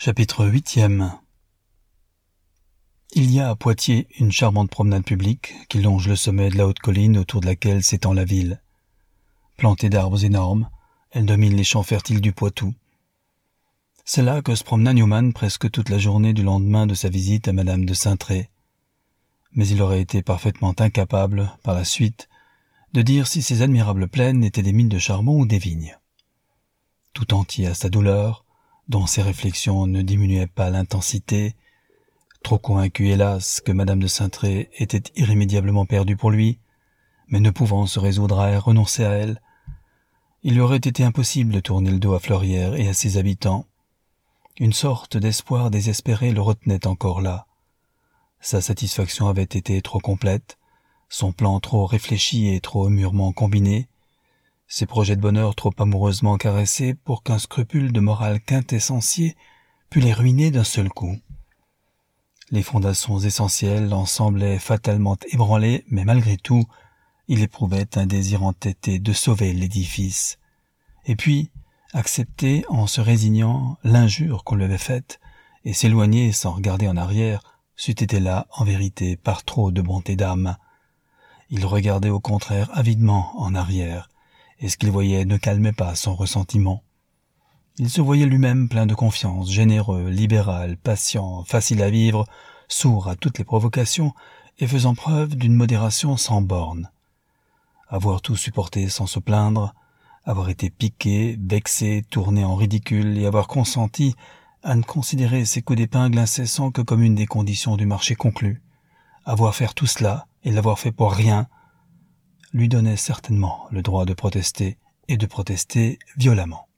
Chapitre 8e. Il y a à Poitiers une charmante promenade publique qui longe le sommet de la haute colline autour de laquelle s'étend la ville. Plantée d'arbres énormes, elle domine les champs fertiles du Poitou. C'est là que se promena Newman presque toute la journée du lendemain de sa visite à Madame de Saintré. Mais il aurait été parfaitement incapable, par la suite, de dire si ces admirables plaines étaient des mines de charbon ou des vignes. Tout entier à sa douleur, dont ses réflexions ne diminuaient pas l'intensité, trop convaincu, hélas, que Madame de Saintré était irrémédiablement perdue pour lui, mais ne pouvant se résoudre à renoncer à elle, il lui aurait été impossible de tourner le dos à Fleurières et à ses habitants. Une sorte d'espoir désespéré le retenait encore là. Sa satisfaction avait été trop complète, son plan trop réfléchi et trop mûrement combiné, ses projets de bonheur trop amoureusement caressés pour qu'un scrupule de morale quintessencié pût les ruiner d'un seul coup. Les fondations essentielles en semblaient fatalement ébranlées, mais malgré tout, il éprouvait un désir entêté de sauver l'édifice. Et puis, accepter en se résignant l'injure qu'on lui avait faite, et s'éloigner sans regarder en arrière, c'eût été là, en vérité, par trop de bonté d'âme. Il regardait au contraire avidement en arrière, et ce qu'il voyait ne calmait pas son ressentiment. Il se voyait lui-même plein de confiance, généreux, libéral, patient, facile à vivre, sourd à toutes les provocations et faisant preuve d'une modération sans bornes. Avoir tout supporté sans se plaindre, avoir été piqué, vexé, tourné en ridicule et avoir consenti à ne considérer ses coups d'épingle incessants que comme une des conditions du marché conclu, avoir fait tout cela et l'avoir fait pour rien, lui donnait certainement le droit de protester, et de protester violemment.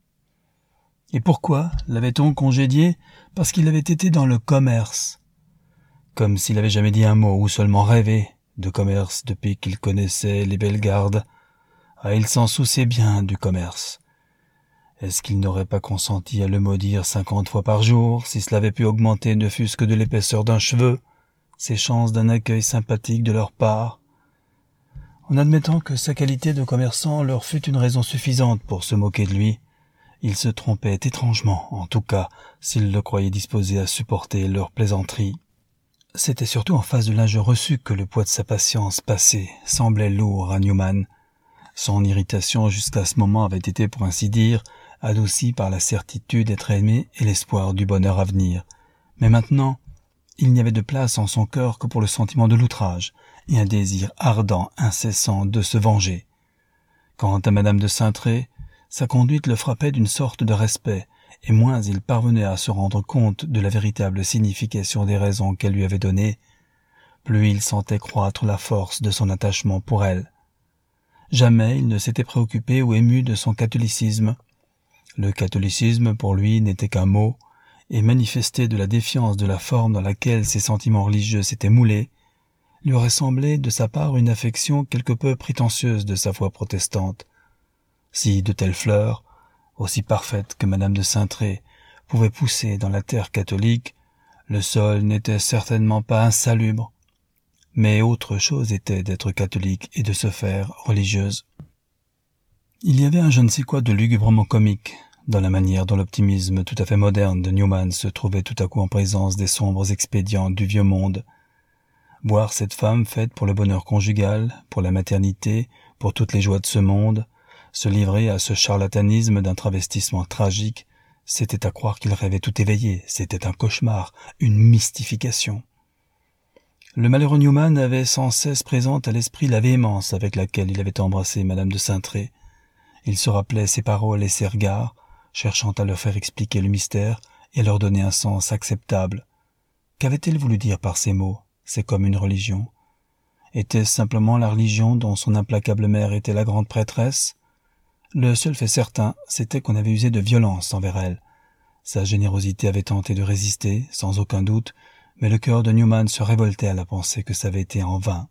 Et pourquoi l'avait-on congédié? Parce qu'il avait été dans le commerce. Comme s'il n'avait jamais dit un mot, ou seulement rêvé, de commerce depuis qu'il connaissait les Bellegarde. Ah, il s'en souciait bien du commerce. Est-ce qu'il n'aurait pas consenti à le maudire 50 fois par jour, si cela avait pu augmenter ne fût-ce que de l'épaisseur d'un cheveu, ses chances d'un accueil sympathique de leur part? En admettant que sa qualité de commerçant leur fût une raison suffisante pour se moquer de lui, il se trompait étrangement, en tout cas, s'il le croyait disposé à supporter leurs plaisanteries. C'était surtout en face de l'injure reçue que le poids de sa patience passée semblait lourd à Newman. Son irritation jusqu'à ce moment avait été, pour ainsi dire, adoucie par la certitude d'être aimé et l'espoir du bonheur à venir. Mais maintenant, il n'y avait de place en son cœur que pour le sentiment de l'outrage et un désir ardent, incessant de se venger. Quant à Madame de Saintré, sa conduite le frappait d'une sorte de respect, et moins il parvenait à se rendre compte de la véritable signification des raisons qu'elle lui avait données, plus il sentait croître la force de son attachement pour elle. Jamais il ne s'était préoccupé ou ému de son catholicisme. Le catholicisme, pour lui, n'était qu'un mot, et manifester de la défiance de la forme dans laquelle ses sentiments religieux s'étaient moulés, lui aurait semblé de sa part une affection quelque peu prétentieuse de sa foi protestante. Si de telles fleurs, aussi parfaites que Madame de Saintré, pouvaient pousser dans la terre catholique, le sol n'était certainement pas insalubre. Mais autre chose était d'être catholique et de se faire religieuse. Il y avait un je ne sais quoi de lugubrement comique dans la manière dont l'optimisme tout à fait moderne de Newman se trouvait tout à coup en présence des sombres expédients du vieux monde. Voir cette femme faite pour le bonheur conjugal, pour la maternité, pour toutes les joies de ce monde, se livrer à ce charlatanisme d'un travestissement tragique, c'était à croire qu'il rêvait tout éveillé, c'était un cauchemar, une mystification. Le malheureux Newman avait sans cesse présente à l'esprit la véhémence avec laquelle il avait embrassé Madame de Saintré. Il se rappelait ses paroles et ses regards, cherchant à leur faire expliquer le mystère et à leur donner un sens acceptable. Qu'avait-elle voulu dire par ces mots? C'est comme une religion. Était-ce simplement la religion dont son implacable mère était la grande prêtresse? Le seul fait certain, c'était qu'on avait usé de violence envers elle. Sa générosité avait tenté de résister, sans aucun doute, mais le cœur de Newman se révoltait à la pensée que ça avait été en vain.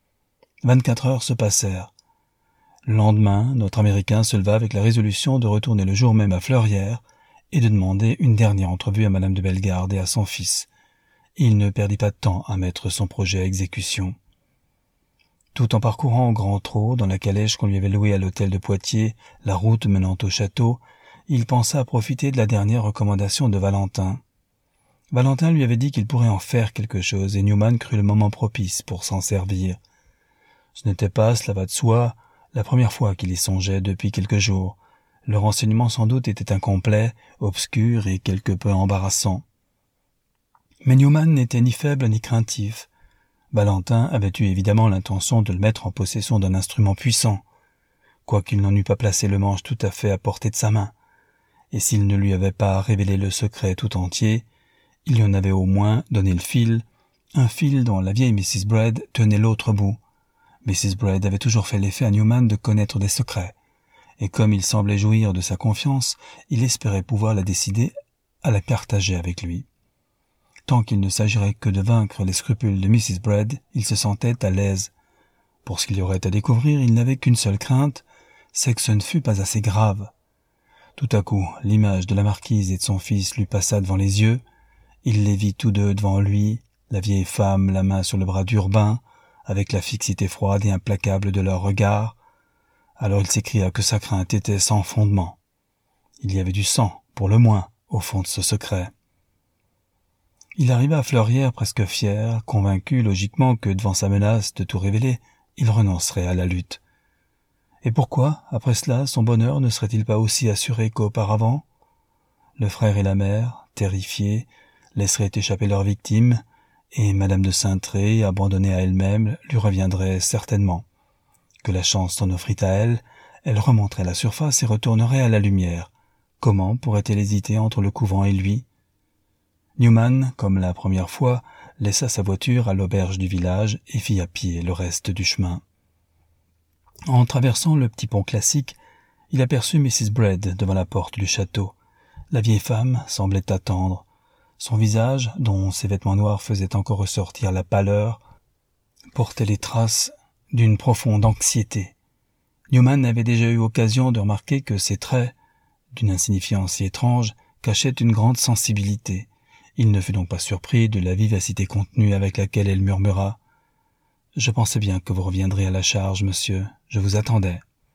24 heures se passèrent. Le lendemain, notre Américain se leva avec la résolution de retourner le jour même à Fleurières et de demander une dernière entrevue à Madame de Bellegarde et à son fils. Il ne perdit pas de temps à mettre son projet à exécution. Tout en parcourant au grand trot, dans la calèche qu'on lui avait louée à l'hôtel de Poitiers, la route menant au château, il pensa à profiter de la dernière recommandation de Valentin. Valentin lui avait dit qu'il pourrait en faire quelque chose, et Newman crut le moment propice pour s'en servir. Ce n'était pas, cela va de soi, la première fois qu'il y songeait depuis quelques jours. Le renseignement sans doute était incomplet, obscur et quelque peu embarrassant. Mais Newman n'était ni faible ni craintif. Valentin avait eu évidemment l'intention de le mettre en possession d'un instrument puissant, quoiqu'il n'en eût pas placé le manche tout à fait à portée de sa main. Et s'il ne lui avait pas révélé le secret tout entier, il lui en avait au moins donné le fil, un fil dont la vieille Mrs. Braid tenait l'autre bout. Mrs. Braid avait toujours fait l'effet à Newman de connaître des secrets, et comme il semblait jouir de sa confiance, il espérait pouvoir la décider à la partager avec lui. Tant qu'il ne s'agirait que de vaincre les scrupules de Mrs. Braid, il se sentait à l'aise. Pour ce qu'il y aurait à découvrir, il n'avait qu'une seule crainte, c'est que ce ne fût pas assez grave. Tout à coup, l'image de la marquise et de son fils lui passa devant les yeux. Il les vit tous deux devant lui, la vieille femme, la main sur le bras d'Urbain, avec la fixité froide et implacable de leur regard. Alors il s'écria que sa crainte était sans fondement. Il y avait du sang, pour le moins, au fond de ce secret. Il arriva à Fleurières presque fier, convaincu logiquement que devant sa menace de tout révéler, il renoncerait à la lutte. Et pourquoi, après cela, son bonheur ne serait-il pas aussi assuré qu'auparavant? Le frère et la mère, terrifiés, laisseraient échapper leur victime, et Madame de Saintré, abandonnée à elle-même, lui reviendrait certainement. Que la chance s'en offrit à elle, elle remonterait la surface et retournerait à la lumière. Comment pourrait-elle hésiter entre le couvent et lui? Newman, comme la première fois, laissa sa voiture à l'auberge du village et fit à pied le reste du chemin. En traversant le petit pont classique, il aperçut Mrs. Braid devant la porte du château. La vieille femme semblait attendre. Son visage, dont ses vêtements noirs faisaient encore ressortir la pâleur, portait les traces d'une profonde anxiété. Newman avait déjà eu occasion de remarquer que ses traits, d'une insignifiance si étrange, cachaient une grande sensibilité. Il ne fut donc pas surpris de la vivacité contenue avec laquelle elle murmura « Je pensais bien que vous reviendriez à la charge, monsieur. Je vous attendais. »«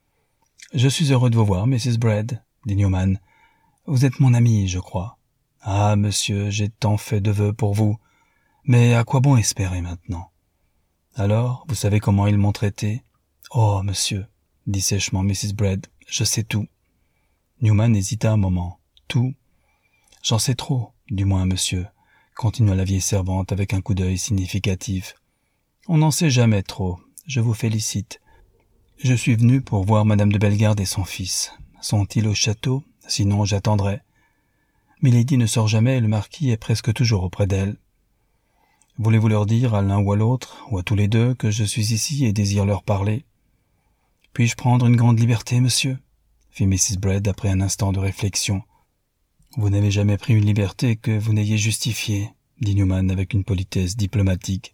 Je suis heureux de vous voir, Mrs. Braid, » dit Newman. « Vous êtes mon amie, je crois. »« Ah, monsieur, j'ai tant fait de vœux pour vous. Mais à quoi bon espérer maintenant ?»« Alors, vous savez comment ils m'ont traité ?»« Oh, monsieur, » dit sèchement Mrs. Braid, « je sais tout. » Newman hésita un moment. « Tout ? J'en sais trop, du moins, monsieur, » continua la vieille servante avec un coup d'œil significatif. « On n'en sait jamais trop. Je vous félicite. Je suis venu pour voir Madame de Bellegarde et son fils. Sont-ils au château? Sinon, j'attendrai. Milady ne sort jamais et le marquis est presque toujours auprès d'elle. Voulez-vous leur dire à l'un ou à l'autre, ou à tous les deux, que je suis ici et désire leur parler? Puis-je prendre une grande liberté, monsieur? Fit Mrs. Braid après un instant de réflexion. Vous n'avez jamais pris une liberté que vous n'ayez justifiée, dit Newman avec une politesse diplomatique.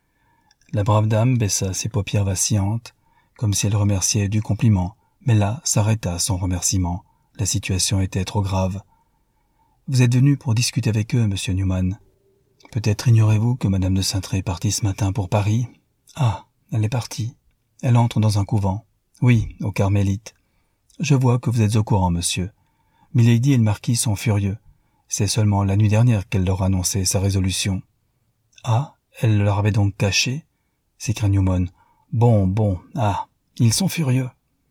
La brave dame baissa ses paupières vacillantes, comme si elle remerciait du compliment, mais là s'arrêta son remerciement. La situation était trop grave. Vous êtes venu pour discuter avec eux, monsieur Newman. Peut-être ignorez-vous que Madame de Saintré est partie ce matin pour Paris? Ah, elle est partie. Elle entre dans un couvent. Oui, aux Carmélites. Je vois que vous êtes au courant, monsieur. Milady et le marquis sont furieux. C'est seulement la nuit dernière qu'elle leur a annoncé sa résolution. Ah, elle leur avait donc caché? S'écria Newman. Bon, ah, ils sont furieux.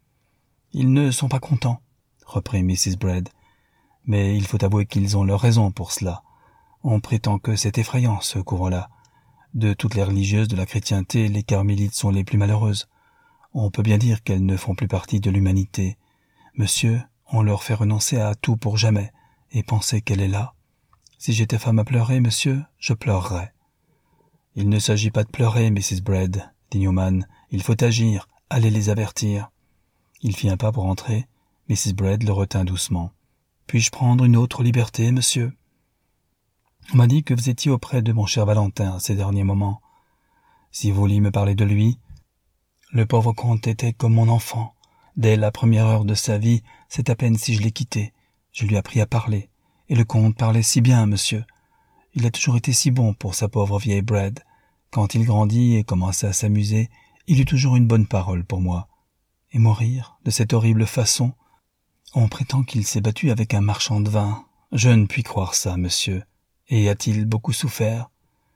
Ils ne sont pas contents, reprit Mrs. Braid. Mais il faut avouer qu'ils ont leur raison pour cela. On prétend que c'est effrayant, ce couvent-là. De toutes les religieuses de la chrétienté, les carmélites sont les plus malheureuses. On peut bien dire qu'elles ne font plus partie de l'humanité. Monsieur, on leur fait renoncer à tout pour jamais, et penser qu'elle est là. Si j'étais femme à pleurer, monsieur, je pleurerais. Il ne s'agit pas de pleurer, Mrs. Braid, dit Newman. Il faut agir, allez les avertir. Il fit un pas pour entrer. Mrs. Braid le retint doucement. Puis-je prendre une autre liberté, monsieur? On m'a dit que vous étiez auprès de mon cher Valentin ces derniers moments. Si vous vouliez me parler de lui, le pauvre comte était comme mon enfant. Dès la première heure de sa vie, c'est à peine si je l'ai quitté. Je lui ai appris à parler. Et le comte parlait si bien, monsieur. Il a toujours été si bon pour sa pauvre vieille Braid. Quand il grandit et commença à s'amuser, il eut toujours une bonne parole pour moi. Et mourir, de cette horrible façon? On prétend qu'il s'est battu avec un marchand de vin. Je ne puis croire ça, monsieur. Et a-t-il beaucoup souffert?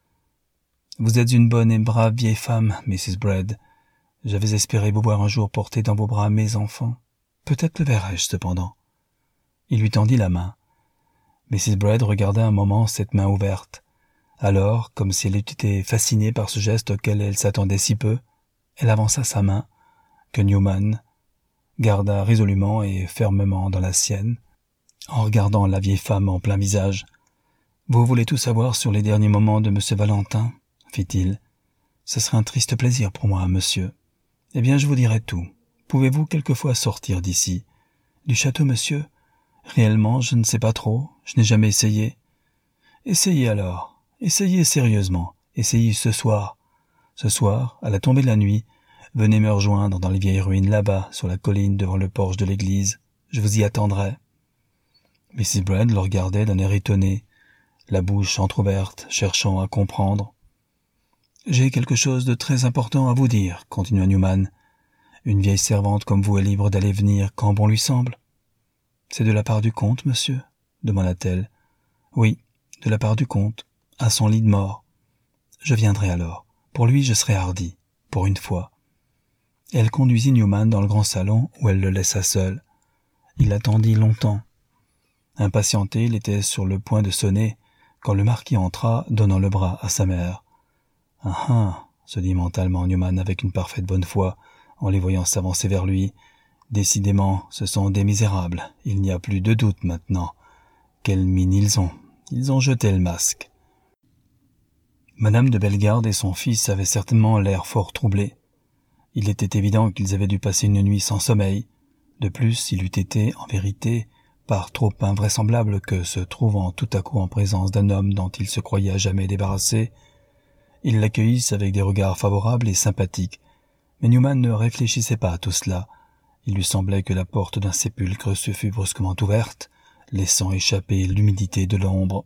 Vous êtes une bonne et brave vieille femme, Mrs. Braid. J'avais espéré vous voir un jour porter dans vos bras mes enfants. Peut-être le verrai-je cependant. Il lui tendit la main. Mrs. Braid regarda un moment cette main ouverte. Alors, comme si elle eût été fascinée par ce geste auquel elle s'attendait si peu, elle avança sa main, que Newman garda résolument et fermement dans la sienne, en regardant la vieille femme en plein visage. « Vous voulez tout savoir sur les derniers moments de M. Valentin ?» fit-il. « Ce serait un triste plaisir pour moi, monsieur. Eh bien, je vous dirai tout. Pouvez-vous quelquefois sortir d'ici? Du château, monsieur? Réellement, je ne sais pas trop. Je n'ai jamais essayé. Essayez alors. Essayez sérieusement. Essayez ce soir. Ce soir, à la tombée de la nuit, venez me rejoindre dans les vieilles ruines là-bas, sur la colline devant le porche de l'église. Je vous y attendrai. » Mrs. Braid le regardait d'un air étonné, la bouche entr'ouverte, cherchant à comprendre. « J'ai quelque chose de très important à vous dire, » continua Newman. « Une vieille servante comme vous est libre d'aller venir quand bon lui semble. »« C'est de la part du comte, monsieur ?» demanda-t-elle. « Oui, de la part du comte, à son lit de mort. Je viendrai alors. Pour lui, je serai hardi, pour une fois. » Elle conduisit Newman dans le grand salon où elle le laissa seul. Il attendit longtemps. Impatienté, il était sur le point de sonner, quand le marquis entra, donnant le bras à sa mère. « Ah ah !» se dit mentalement Newman avec une parfaite bonne foi, en les voyant s'avancer vers lui. « Décidément, ce sont des misérables, il n'y a plus de doute maintenant. Quelle mine ils ont jeté le masque. » Madame de Bellegarde et son fils avaient certainement l'air fort troublés. Il était évident qu'ils avaient dû passer une nuit sans sommeil. De plus, il eût été, en vérité, par trop invraisemblable que, se trouvant tout à coup en présence d'un homme dont il se croyait à jamais débarrassé, ils l'accueillissent avec des regards favorables et sympathiques. Mais Newman ne réfléchissait pas à tout cela. Il lui semblait que la porte d'un sépulcre se fût brusquement ouverte, laissant échapper l'humidité de l'ombre.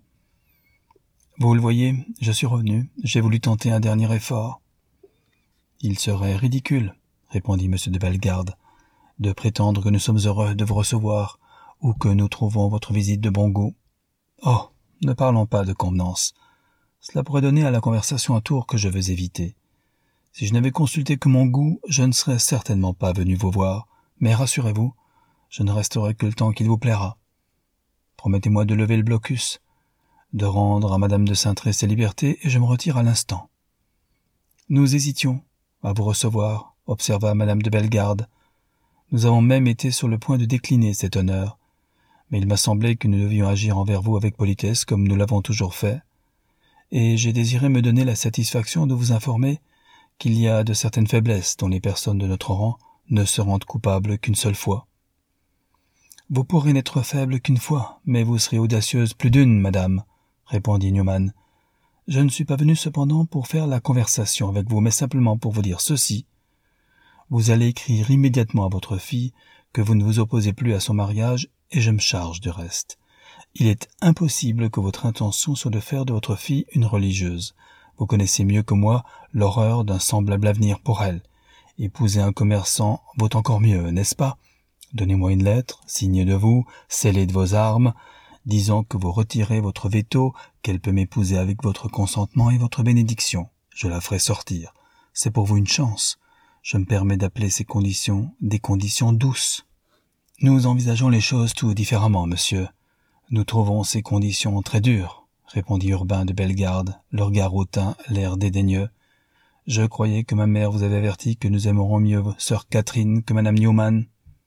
« Vous le voyez, je suis revenu, j'ai voulu tenter un dernier effort. »« Il serait ridicule, » répondit M. de Bellegarde, « de prétendre que nous sommes heureux de vous recevoir, ou que nous trouvons votre visite de bon goût. Oh, ne parlons pas de convenance. Cela pourrait donner à la conversation un tour que je veux éviter. Si je n'avais consulté que mon goût, je ne serais certainement pas venu vous voir, mais rassurez-vous, je ne resterai que le temps qu'il vous plaira. Promettez-moi de lever le blocus, de rendre à Madame de Saintré ses libertés, et je me retire à l'instant. » Nous hésitions à vous recevoir, observa Madame de Bellegarde. Nous avons même été sur le point de décliner cet honneur, mais il m'a semblé que nous devions agir envers vous avec politesse comme nous l'avons toujours fait, et j'ai désiré me donner la satisfaction de vous informer qu'il y a de certaines faiblesses dont les personnes de notre rang ne se rendent coupables qu'une seule fois. Vous pourrez n'être faible qu'une fois, mais vous serez audacieuse plus d'une, madame, répondit Newman. Je ne suis pas venu cependant pour faire la conversation avec vous, mais simplement pour vous dire ceci. Vous allez écrire immédiatement à votre fille que vous ne vous opposez plus à son mariage, et je me charge du reste. Il est impossible que votre intention soit de faire de votre fille une religieuse. Vous connaissez mieux que moi l'horreur d'un semblable avenir pour elle. Épouser un commerçant vaut encore mieux, n'est-ce pas? Donnez-moi une lettre, signée de vous, scellée de vos armes, disant que vous retirez votre veto, qu'elle peut m'épouser avec votre consentement et votre bénédiction. Je la ferai sortir. C'est pour vous une chance. Je me permets d'appeler ces conditions des conditions douces. Nous envisageons les choses tout différemment, monsieur. Nous trouvons ces conditions très dures, répondit Urbain de Bellegarde, le regard hautain, l'air dédaigneux. Je croyais que ma mère vous avait averti que nous aimerons mieux sœur Catherine que madame Newman.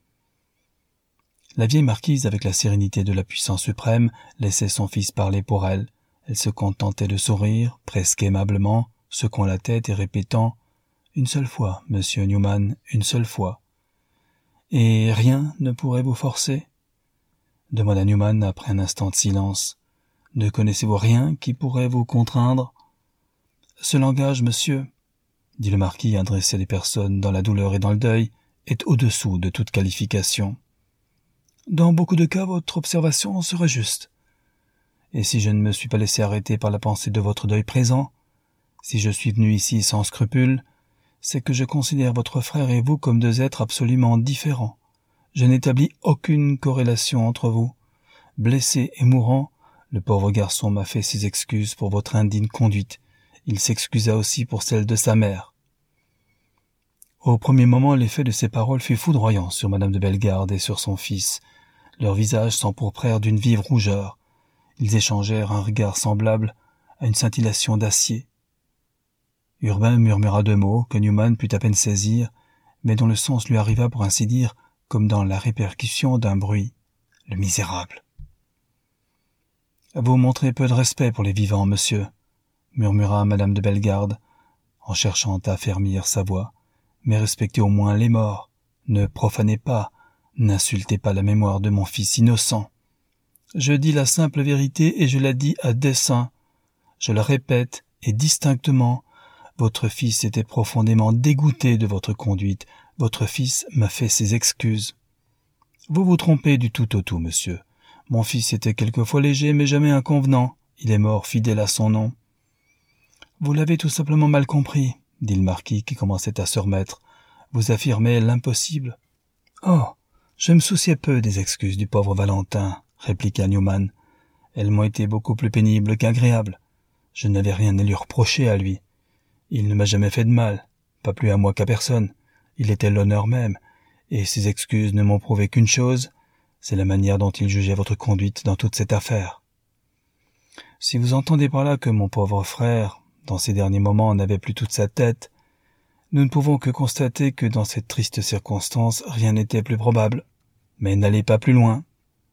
La vieille marquise, avec la sérénité de la puissance suprême, laissait son fils parler pour elle. Elle se contentait de sourire, presque aimablement, secouant la tête et répétant « Une seule fois, monsieur Newman, une seule fois. »« Et rien ne pourrait vous forcer ?» demanda Newman après un instant de silence. « Ne connaissez-vous rien qui pourrait vous contraindre ?»« Ce langage, monsieur, » dit le marquis adressé à des personnes dans la douleur et dans le deuil, « est au-dessous de toute qualification. » Dans beaucoup de cas, votre observation serait juste. Et si je ne me suis pas laissé arrêter par la pensée de votre deuil présent, si je suis venu ici sans scrupule, c'est que je considère votre frère et vous comme deux êtres absolument différents. Je n'établis aucune corrélation entre vous. Blessé et mourant, Le pauvre garçon m'a fait ses excuses pour votre indigne conduite. Il s'excusa aussi pour celle de sa mère. » Au premier moment, l'effet de ces paroles fut foudroyant sur madame de Bellegarde et sur son fils. Leurs visages s'empourprèrent d'une vive rougeur. Ils échangèrent un regard semblable à une scintillation d'acier. Urbain murmura 2 mots que Newman put à peine saisir, mais dont le sens lui arriva pour ainsi dire, comme dans la répercussion d'un bruit. Le misérable. « Vous montrez peu de respect pour les vivants, monsieur, » murmura madame de Bellegarde, en cherchant à affermir sa voix. « Mais respectez au moins les morts. Ne profanez pas, n'insultez pas la mémoire de mon fils innocent. Je dis la simple vérité et je la dis à dessein. Je la répète, et distinctement. Votre fils était profondément dégoûté de votre conduite. Votre fils m'a fait ses excuses. Vous vous trompez du tout au tout, monsieur. Mon fils était quelquefois léger, mais jamais inconvenant. Il est mort fidèle à son nom. »« Vous l'avez tout simplement mal compris, » dit le marquis qui commençait à se remettre. « Vous affirmez l'impossible. »« Oh, je me souciais peu des excuses du pauvre Valentin, » répliqua Newman. « Elles m'ont été beaucoup plus pénibles qu'agréables. Je n'avais rien à lui reprocher à lui. Il ne m'a jamais fait de mal, pas plus à moi qu'à personne. Il était l'honneur même, et ses excuses ne m'ont prouvé qu'une chose, c'est la manière dont il jugeait votre conduite dans toute cette affaire. Si vous entendez par là que mon pauvre frère, dans ces derniers moments, n'avait plus toute sa tête, nous ne pouvons que constater que dans cette triste circonstance, rien n'était plus probable. Mais n'allez pas plus loin.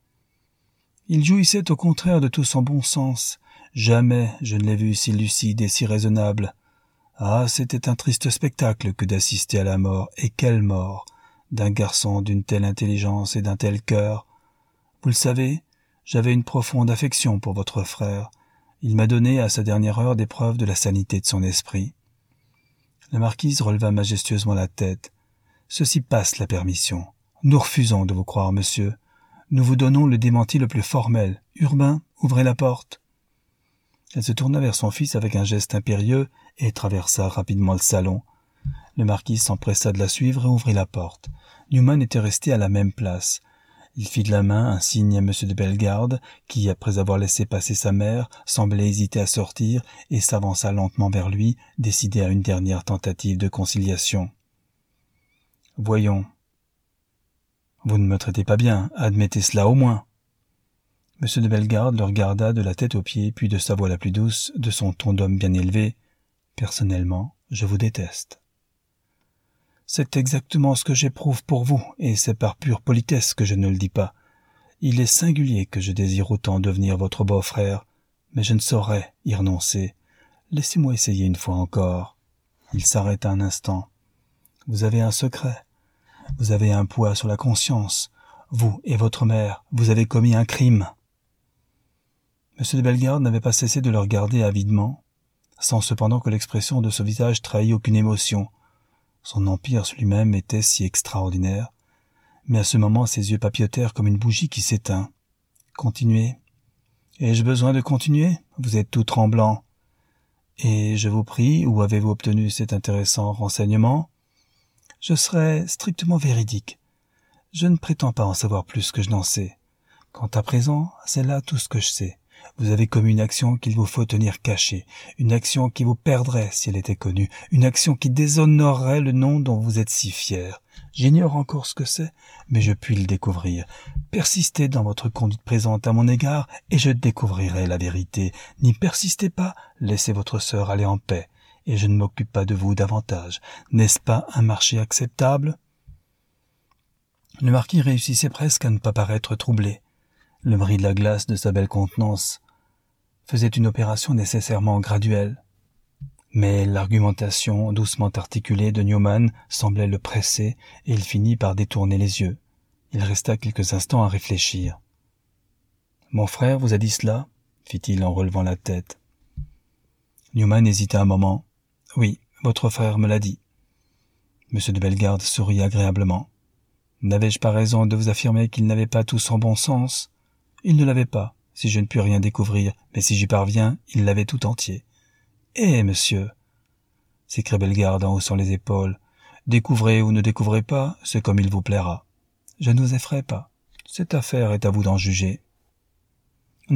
Il jouissait au contraire de tout son bon sens. Jamais je ne l'ai vu si lucide et si raisonnable. Ah, c'était un triste spectacle que d'assister à la mort, et quelle mort, d'un garçon d'une telle intelligence et d'un tel cœur. Vous le savez, j'avais une profonde affection pour votre frère. Il m'a donné à sa dernière heure des preuves de la sanité de son esprit. » La marquise releva majestueusement la tête. « Ceci passe la permission. Nous refusons de vous croire, monsieur. Nous vous donnons le démenti le plus formel. Urbain, ouvrez la porte. » Elle se tourna vers son fils avec un geste impérieux et traversa rapidement le salon. Le marquis s'empressa de la suivre et ouvrit la porte. Newman était resté à la même place. Il fit de la main un signe à M. de Bellegarde, qui, après avoir laissé passer sa mère, semblait hésiter à sortir et s'avança lentement vers lui, décidé à une dernière tentative de conciliation. « Voyons. Vous ne me traitez pas bien, admettez cela au moins. » M. de Bellegarde le regarda de la tête aux pieds, puis de sa voix la plus douce, de son ton d'homme bien élevé. « Personnellement, je vous déteste. » « C'est exactement ce que j'éprouve pour vous, et c'est par pure politesse que je ne le dis pas. Il est singulier que je désire autant devenir votre beau-frère, mais je ne saurais y renoncer. Laissez-moi essayer une fois encore. » Il s'arrêta un instant. « Vous avez un secret. Vous avez un poids sur la conscience. Vous et votre mère, vous avez commis un crime. » M. de Bellegarde n'avait pas cessé de le regarder avidement, sans cependant que l'expression de ce visage trahît aucune émotion. Son empire sur lui-même était si extraordinaire, mais à ce moment ses yeux papillotèrent comme une bougie qui s'éteint. « Continuez. Ai-je besoin de continuer? Vous êtes tout tremblant. Et je vous prie, où avez-vous obtenu cet intéressant renseignement? Je serai strictement véridique. Je ne prétends pas en savoir plus que je n'en sais. Quant à présent, c'est là tout ce que je sais. Vous avez commis une action qu'il vous faut tenir cachée, une action qui vous perdrait si elle était connue, une action qui déshonorerait le nom dont vous êtes si fier. J'ignore encore ce que c'est, mais je puis le découvrir. Persistez dans votre conduite présente à mon égard, et je découvrirai la vérité. N'y persistez pas, laissez votre sœur aller en paix, et je ne m'occupe pas de vous davantage. N'est-ce pas un marché acceptable? » Le marquis réussissait presque à ne pas paraître troublé. Le bris de la glace de sa belle contenance faisait une opération nécessairement graduelle. Mais l'argumentation doucement articulée de Newman semblait le presser et il finit par détourner les yeux. Il resta quelques instants à réfléchir. « Mon frère vous a dit cela ?» fit-il en relevant la tête. Newman hésita un moment. « Oui, votre frère me l'a dit. » M. de Bellegarde sourit agréablement. « N'avais-je pas raison de vous affirmer qu'il n'avait pas tout son bon sens ? Il ne l'avait pas, si je ne puis rien découvrir, mais si j'y parviens, il l'avait tout entier. »« Eh, monsieur !» s'écria Bellegarde en haussant les épaules. « Découvrez ou ne découvrez pas, c'est comme il vous plaira. Je ne vous effraie pas. Cette affaire est à vous d'en juger. »« Non,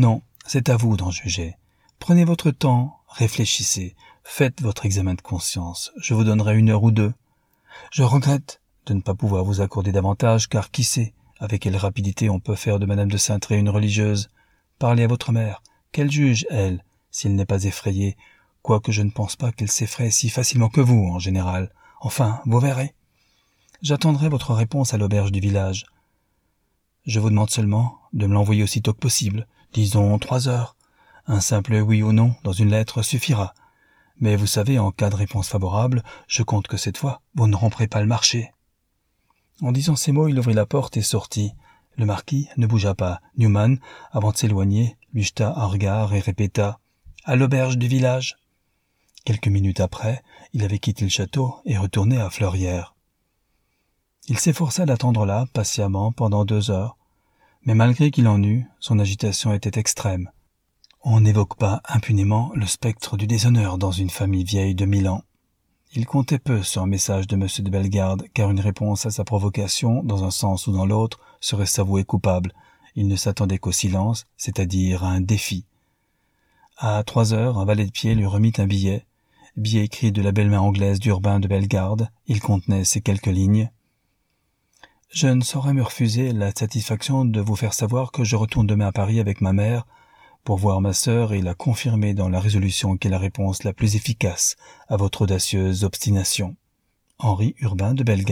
C'est à vous d'en juger. Prenez votre temps, réfléchissez, faites votre examen de conscience. Je vous donnerai 1 heure ou 2. Je regrette de ne pas pouvoir vous accorder davantage, car qui sait avec quelle rapidité on peut faire de Madame de Saintré une religieuse. Parlez à votre mère, qu'elle juge, elle, s'il n'est pas effrayé, quoique je ne pense pas qu'elle s'effraie si facilement que vous, en général. Enfin, vous verrez. J'attendrai votre réponse à l'auberge du village. Je vous demande seulement de me l'envoyer aussitôt que possible, disons 3 heures. Un simple oui ou non dans une lettre suffira. Mais vous savez, en cas de réponse favorable, je compte que cette fois, vous ne romprez pas le marché. En disant ces mots, il ouvrit la porte et sortit. Le marquis ne bougea pas. Newman, avant de s'éloigner, lui jeta un regard et répéta « À l'auberge du village ». Quelques minutes après, il avait quitté le château et retourné à Fleurières. Il s'efforça d'attendre là, patiemment, pendant 2 heures. Mais malgré qu'il en eût, son agitation était extrême. On n'évoque pas impunément le spectre du déshonneur dans une famille vieille de 1000 ans. Il comptait peu sur un message de M. de Bellegarde, car une réponse à sa provocation, dans un sens ou dans l'autre, serait s'avouer coupable. Il ne s'attendait qu'au silence, c'est-à-dire à un défi. À 3 heures, un valet de pied lui remit un billet écrit de la belle main anglaise d'Urbain de Bellegarde. Il contenait ces quelques lignes. « Je ne saurais me refuser la satisfaction de vous faire savoir que je retourne demain à Paris avec ma mère, pour voir ma sœur et la confirmer dans la résolution qui est la réponse la plus efficace à votre audacieuse obstination. Henri Urbain de Bellegarde. »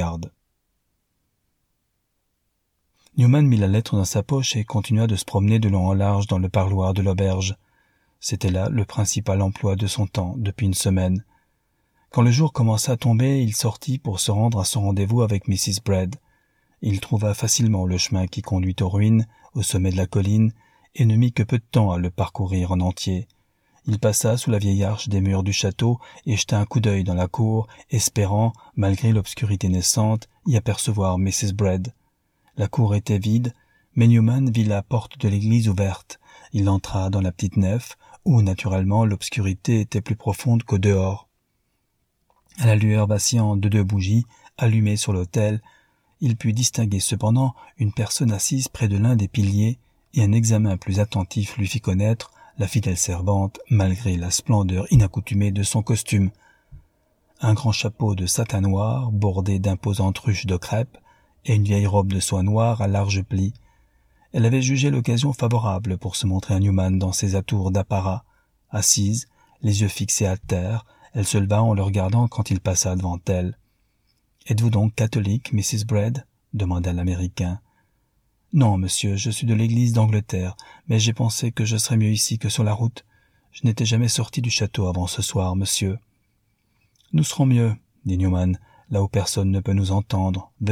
Newman mit la lettre dans sa poche et continua de se promener de long en large dans le parloir de l'auberge. C'était là le principal emploi de son temps depuis 1 semaine. Quand le jour commença à tomber, il sortit pour se rendre à son rendez-vous avec Mrs. Bredd. Il trouva facilement le chemin qui conduit aux ruines, au sommet de la colline, et ne mit que peu de temps à le parcourir en entier. Il passa sous la vieille arche des murs du château et jeta un coup d'œil dans la cour, espérant, malgré l'obscurité naissante, y apercevoir Mrs. Bredd. La cour était vide, mais Newman vit la porte de l'église ouverte. Il entra dans la petite nef, où, naturellement, l'obscurité était plus profonde qu'au dehors. À la lueur vacillante de 2 bougies, allumées sur l'autel, il put distinguer cependant une personne assise près de l'un des piliers, et un examen plus attentif lui fit connaître la fidèle servante, malgré la splendeur inaccoutumée de son costume. Un grand chapeau de satin noir, bordé d'imposantes ruches de crêpe, et une vieille robe de soie noire à larges plis. Elle avait jugé l'occasion favorable pour se montrer à Newman dans ses atours d'apparat. Assise, les yeux fixés à terre, elle se leva en le regardant quand il passa devant elle. « Êtes-vous donc catholique, Mrs. Bredd ?» demanda l'Américain. « Non, monsieur, je suis de l'église d'Angleterre, mais j'ai pensé que je serais mieux ici que sur la route. Je n'étais jamais sorti du château avant ce soir, monsieur. »« Nous serons mieux, » dit Newman, « là où personne ne peut nous entendre. Venez. »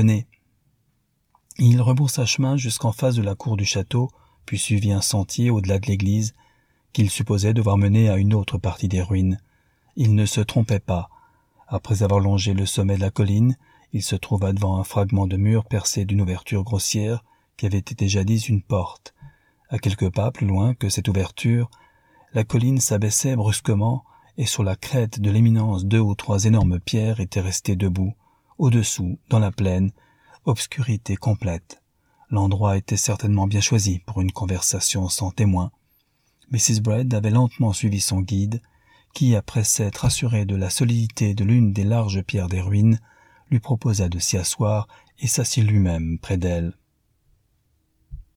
Il rebroussa chemin jusqu'en face de la cour du château, puis suivit un sentier au-delà de l'église, qu'il supposait devoir mener à une autre partie des ruines. Il ne se trompait pas. Après avoir longé le sommet de la colline, il se trouva devant un fragment de mur percé d'une ouverture grossière qui avait été jadis une porte. À quelques pas plus loin que cette ouverture, la colline s'abaissait brusquement et sur la crête de l'éminence 2 ou 3 énormes pierres étaient restées debout. Au-dessous, dans la plaine, obscurité complète. L'endroit était certainement bien choisi pour une conversation sans témoin. Mrs. Bredd avait lentement suivi son guide, qui, après s'être assuré de la solidité de l'une des larges pierres des ruines, lui proposa de s'y asseoir et s'assit lui-même près d'elle.